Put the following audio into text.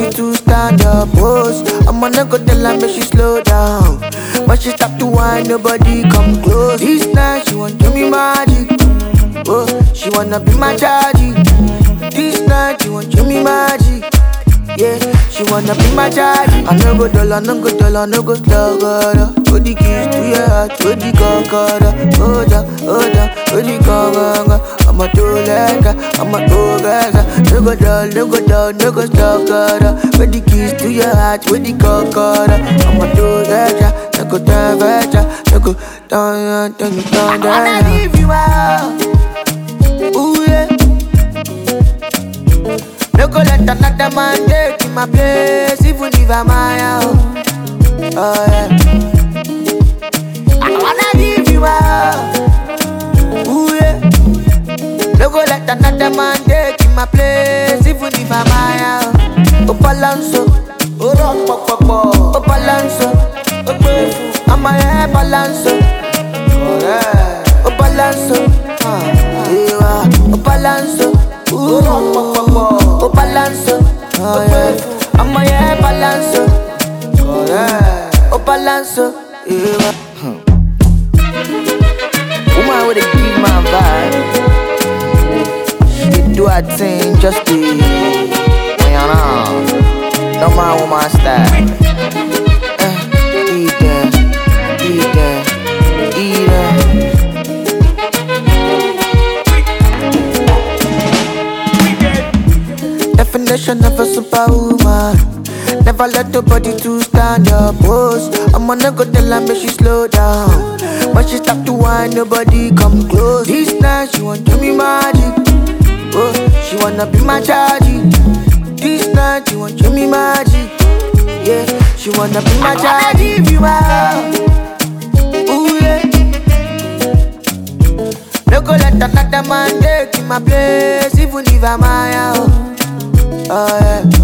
nobody to stand up, pose. I'ma not go tell her make she slow down. When she stop to whine, nobody come close. This night she want do me magic. Oh, she wanna be my chargy. This night she want do me magic. Yeah, she wanna be my chargy. I no go dull, I no go dull, I no go slow, God. Put the keys to your heart, put the concorda. Hold on, put the concorda. I'm a two-legger, I'm a two-legger. No go dull, no go dull, no go slow, God. Put the keys to your heart, put the concorda. I'm a two-legger, no go down, no go down, down. I wanna leave you out. Ooh yeah. No go let another man take my place, even if I'm my own. Oh yeah. I wanna leave you out. Ooh yeah. No go let another man take my place, even if I'm my own. Oh balanso, oh rock pop pop pop. Oh balanso, oh beautiful. I'm my hair balanso. Oh yeah. Oh balanso, yeah. Oh balanso, oh rock pop pop pop. Oh balanso, oh yeah. I'm my hair balanso. Oh yeah. Oh balanso, yeah. Woman with a give my vibe. She do her thing just to, you know. No man woman style. Eat them, eat them, eat them. Definition of a superwoman. Never let nobody to stand up, pose. I'ma not go tell her make she slow down. When she stop to whine, nobody come close. This night she want do me magic. Oh, she wanna be my chargy. This night she want do me magic. Yeah, she wanna be my chargy. Leave you out. Ooh yeah. No go let another man take my place, even if I'm my own. Oh yeah.